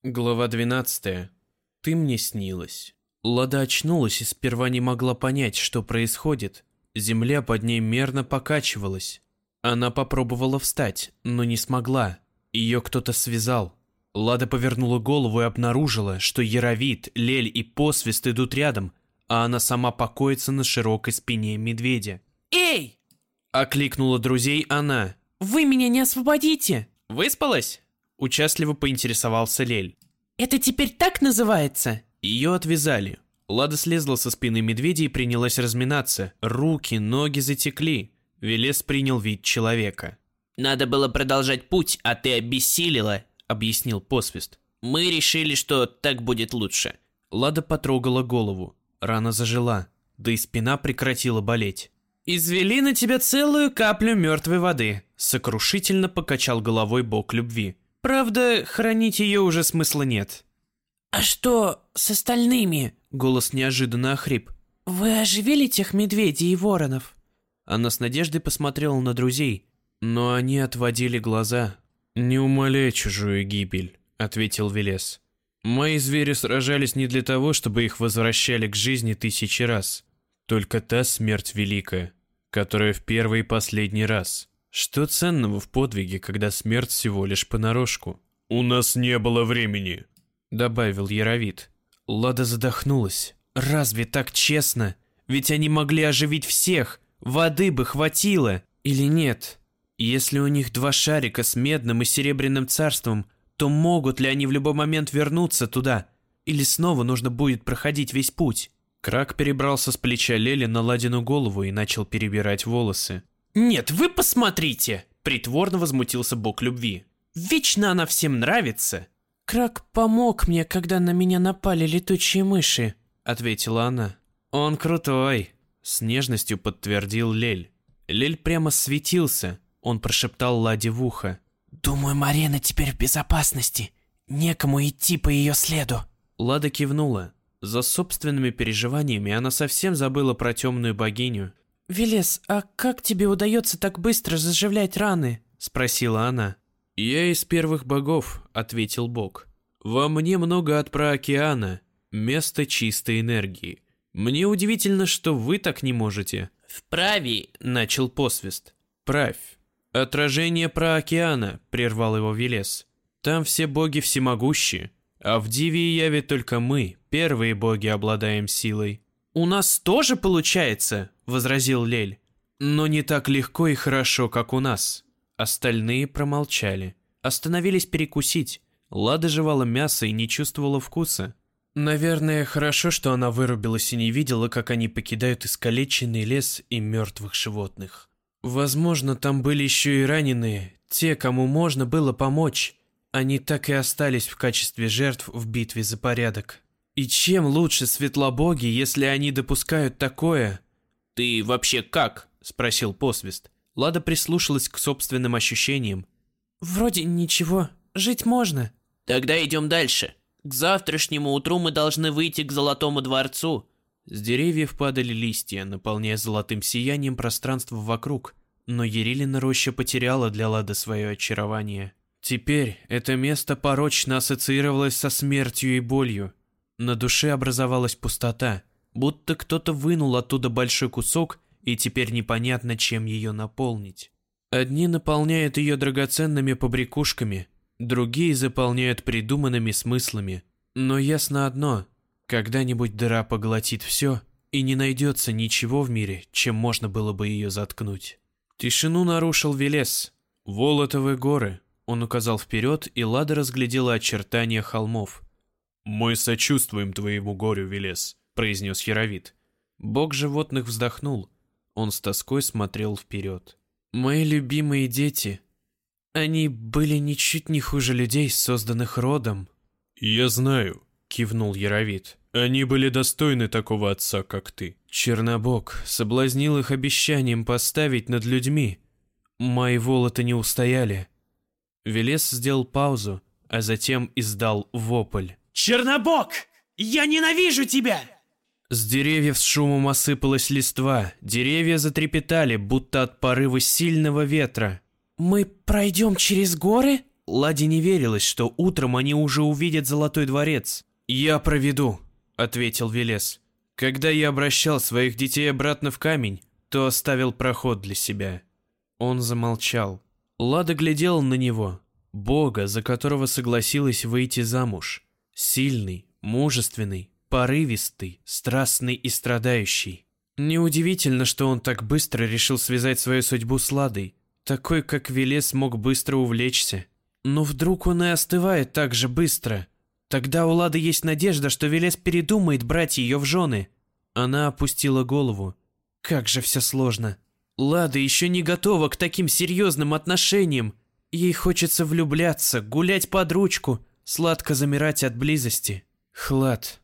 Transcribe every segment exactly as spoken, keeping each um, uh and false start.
Глава двенадцатая. Ты мне снилась. Лада очнулась и сперва не могла понять, что происходит. Земля под ней мерно покачивалась. Она попробовала встать, но не смогла. Ее кто-то связал. Лада повернула голову и обнаружила, что Яровит, Лель и Посвист идут рядом, а она сама покоится на широкой спине медведя. «Эй!» — окликнула друзей она. «Вы меня не освободите!» «Выспалась?» — участливо поинтересовался Лель. «Это теперь так называется?» Ее отвязали. Лада слезла со спины медведя и принялась разминаться. Руки, ноги затекли. Велес принял вид человека. «Надо было продолжать путь, а ты обессилила», — объяснил Посвист. «Мы решили, что так будет лучше». Лада потрогала голову. Рана зажила, да и спина прекратила болеть. «Извели на тебя целую каплю мертвой воды», — сокрушительно покачал головой бог любви. «Правда, хранить ее уже смысла нет». «А что с остальными?» — голос неожиданно охрип. «Вы оживили тех медведей и воронов?» Она с надеждой посмотрела на друзей, но они отводили глаза. «Не умаляй чужую гибель», — ответил Велес. «Мои звери сражались не для того, чтобы их возвращали к жизни тысячи раз. Только та смерть великая, которая в первый и последний раз. Что ценного в подвиге, когда смерть всего лишь понарошку?» «У нас не было времени», — добавил Яровит. Лада задохнулась. «Разве так честно? Ведь они могли оживить всех. Воды бы хватило. Или нет? Если у них два шарика с медным и серебряным царством, то могут ли они в любой момент вернуться туда? Или снова нужно будет проходить весь путь?» Крак перебрался с плеча Лели на Ладину голову и начал перебирать волосы. «Нет, вы посмотрите!» – притворно возмутился бог любви. «Вечно она всем нравится!» «Крак помог мне, когда на меня напали летучие мыши», – ответила она. «Он крутой!» – с нежностью подтвердил Лель. Лель прямо светился. Он прошептал Ладе в ухо. «Думаю, Марина теперь в безопасности. Некому идти по ее следу». Лада кивнула. За собственными переживаниями она совсем забыла про темную богиню. «Велес, а как тебе удается так быстро заживлять раны?» – спросила она. «Я из первых богов», – ответил бог. «Во мне много от праокеана, место чистой энергии. Мне удивительно, что вы так не можете». «Вправе», – начал Посвист. «Правь. Отражение праокеана», – прервал его Велес. «Там все боги всемогущи, а в Диве и Яве только мы, первые боги, обладаем силой». «У нас тоже получается», – возразил Лель. «Но не так легко и хорошо, как у нас». Остальные промолчали. Остановились перекусить. Лада жевала мясо и не чувствовала вкуса. Наверное, хорошо, что она вырубилась и не видела, как они покидают искалеченный лес и мертвых животных. Возможно, там были еще и раненые, те, кому можно было помочь. Они так и остались в качестве жертв в битве за порядок. И чем лучше светлобоги, если они допускают такое? «Ты вообще как?» – спросил Посвист. Лада прислушалась к собственным ощущениям. «Вроде ничего, жить можно». «Тогда идем дальше. К завтрашнему утру мы должны выйти к Золотому дворцу». С деревьев падали листья, наполняя золотым сиянием пространство вокруг, но Ерилина роща потеряла для Лады свое очарование. Теперь это место порочно ассоциировалось со смертью и болью. На душе образовалась пустота, будто кто-то вынул оттуда большой кусок, и теперь непонятно, чем ее наполнить. Одни наполняют ее драгоценными побрякушками, другие заполняют придуманными смыслами. Но ясно одно – когда-нибудь дыра поглотит все, и не найдется ничего в мире, чем можно было бы ее заткнуть. Тишину нарушил Велес. «Волотовы горы», – он указал вперед, и Лада разглядела очертания холмов. «Мы сочувствуем твоему горю, Велес», – произнес Яровит. Бог животных вздохнул. Он с тоской смотрел вперед. «Мои любимые дети. Они были ничуть не хуже людей, созданных родом». «Я знаю», — кивнул Яровит. «Они были достойны такого отца, как ты». Чернобог соблазнил их обещанием поставить над людьми. Мои волоты не устояли. Велес сделал паузу, а затем издал вопль. «Чернобог! Я ненавижу тебя!» С деревьев с шумом осыпалась листва, деревья затрепетали, будто от порыва сильного ветра. «Мы пройдем через горы?» Ладе не верилось, что утром они уже увидят Золотой дворец. «Я проведу», — ответил Велес. «Когда я обращал своих детей обратно в камень, то оставил проход для себя». Он замолчал. Лада глядела на него, бога, за которого согласилась выйти замуж. Сильный, мужественный, порывистый, страстный и страдающий. Неудивительно, что он так быстро решил связать свою судьбу с Ладой. Такой, как Велес, мог быстро увлечься. Но вдруг он и остывает так же быстро. Тогда у Лады есть надежда, что Велес передумает брать ее в жены. Она опустила голову. Как же все сложно. Лада еще не готова к таким серьезным отношениям. Ей хочется влюбляться, гулять под ручку, сладко замирать от близости. Хлад.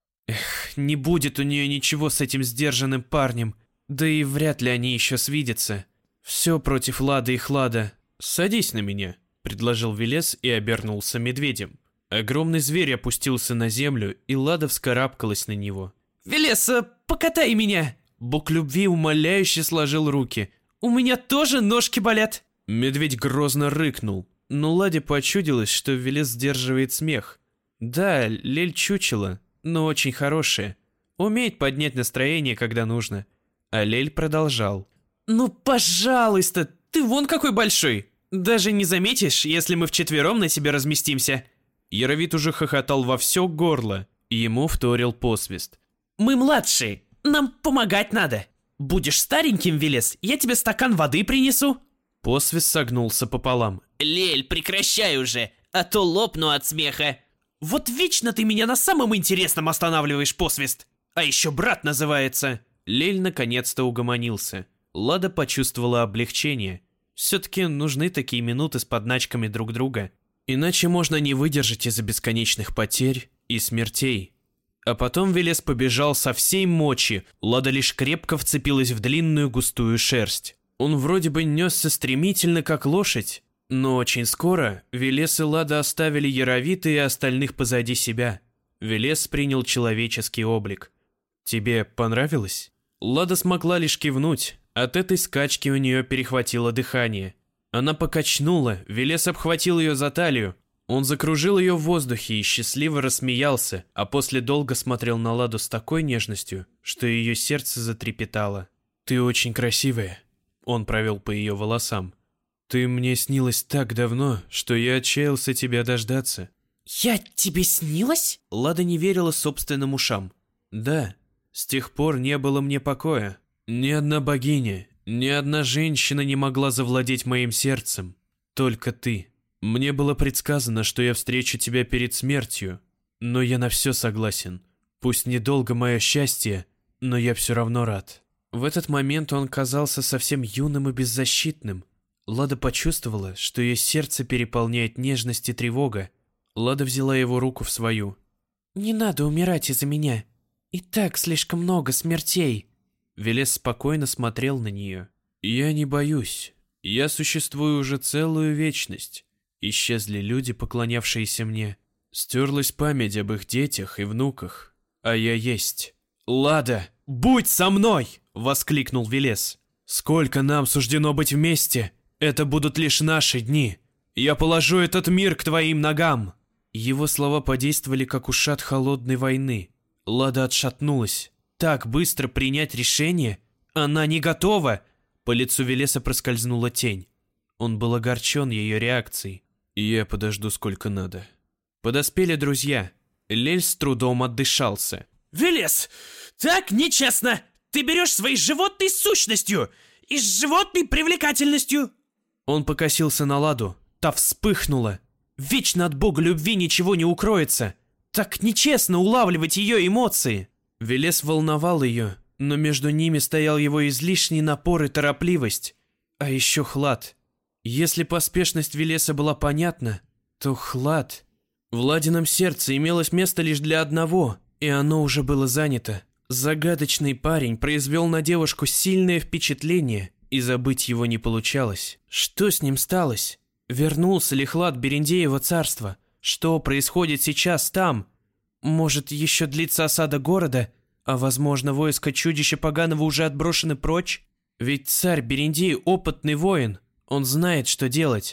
Эх, не будет у нее ничего с этим сдержанным парнем. Да и вряд ли они еще свидятся. Все против Лады и Хлада. «Садись на меня», — предложил Велес и обернулся медведем. Огромный зверь опустился на землю, и Лада вскарабкалась на него. «Велес, покатай меня!» Бог любви умоляюще сложил руки. «У меня тоже ножки болят!» Медведь грозно рыкнул, но Ладе почудилось, что Велес сдерживает смех. Да, Лель чучело, но очень хорошая. Умеет поднять настроение, когда нужно. А Лель продолжал. «Ну, пожалуйста, ты вон какой большой! Даже не заметишь, если мы вчетвером на тебе разместимся!» Яровит уже хохотал во все горло, и ему вторил посвист. «Мы младшие, нам помогать надо. Будешь стареньким, Велес, я тебе стакан воды принесу». Посвист согнулся пополам. «Лель, прекращай уже, а то лопну от смеха». «Вот вечно ты меня на самом интересном останавливаешь, Посвист. А еще брат называется». Лель наконец-то угомонился. Лада почувствовала облегчение. Все-таки нужны такие минуты с подначками друг друга. Иначе можно не выдержать из-за бесконечных потерь и смертей. А потом Велес побежал со всей мочи, Лада лишь крепко вцепилась в длинную густую шерсть. Он вроде бы несся стремительно, как лошадь, но очень скоро Велес и Лада оставили Яровита и остальных позади себя. Велес принял человеческий облик. «Тебе понравилось?» Лада смогла лишь кивнуть. От этой скачки у нее перехватило дыхание. Она покачнула, Велес обхватил ее за талию. Он закружил ее в воздухе и счастливо рассмеялся, а после долго смотрел на Ладу с такой нежностью, что ее сердце затрепетало. «Ты очень красивая», — он провел по ее волосам. «Ты мне снилась так давно, что я отчаялся тебя дождаться». «Я тебе снилась?» Лада не верила собственным ушам. «Да, с тех пор не было мне покоя. Ни одна богиня, ни одна женщина не могла завладеть моим сердцем. Только ты. Мне было предсказано, что я встречу тебя перед смертью, но я на все согласен. Пусть недолго мое счастье, но я все равно рад». В этот момент он казался совсем юным и беззащитным. Лада почувствовала, что ее сердце переполняет нежность и тревога. Лада взяла его руку в свою. «Не надо умирать из-за меня. И так слишком много смертей». Велес спокойно смотрел на нее. «Я не боюсь. Я существую уже целую вечность. Исчезли люди, поклонявшиеся мне. Стерлась память об их детях и внуках. А я есть». «Лада, будь со мной!» — воскликнул Велес. «Сколько нам суждено быть вместе? Это будут лишь наши дни. Я положу этот мир к твоим ногам». Его слова подействовали, как ушат холодной войны. Лада отшатнулась. Так быстро принять решение? Она не готова! По лицу Велеса проскользнула тень. Он был огорчен ее реакцией. «Я подожду сколько надо». Подоспели друзья. Лель с трудом отдышался. «Велес, так нечестно! Ты берешь своей животной сущностью и с животной привлекательностью!» Он покосился на Ладу. Та вспыхнула. Вечно от бога любви ничего не укроется. Так нечестно улавливать ее эмоции. Велес волновал ее, но между ними стоял его излишний напор и торопливость. А еще Хлад. Если поспешность Велеса была понятна, то Хлад... В Ладином сердце имелось место лишь для одного, и оно уже было занято. Загадочный парень произвел на девушку сильное впечатление, и забыть его не получалось. Что с ним сталось? Вернулся ли Хлад Берендеева царства? Что происходит сейчас там? Может, еще длится осада города, а возможно, войско чудища поганого уже отброшены прочь? Ведь царь Берендей опытный воин, он знает, что делать.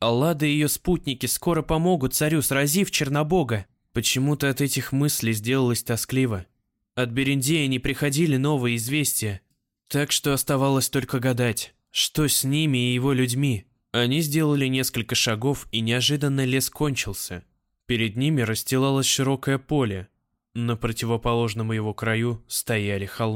Аллада и ее спутники скоро помогут царю, сразив Чернобога. Почему-то от этих мыслей сделалось тоскливо. От Берендея не приходили новые известия, так что оставалось только гадать, что с ними и его людьми. Они сделали несколько шагов, и неожиданно лес кончился. Перед ними расстилалось широкое поле. На противоположном его краю стояли холмы.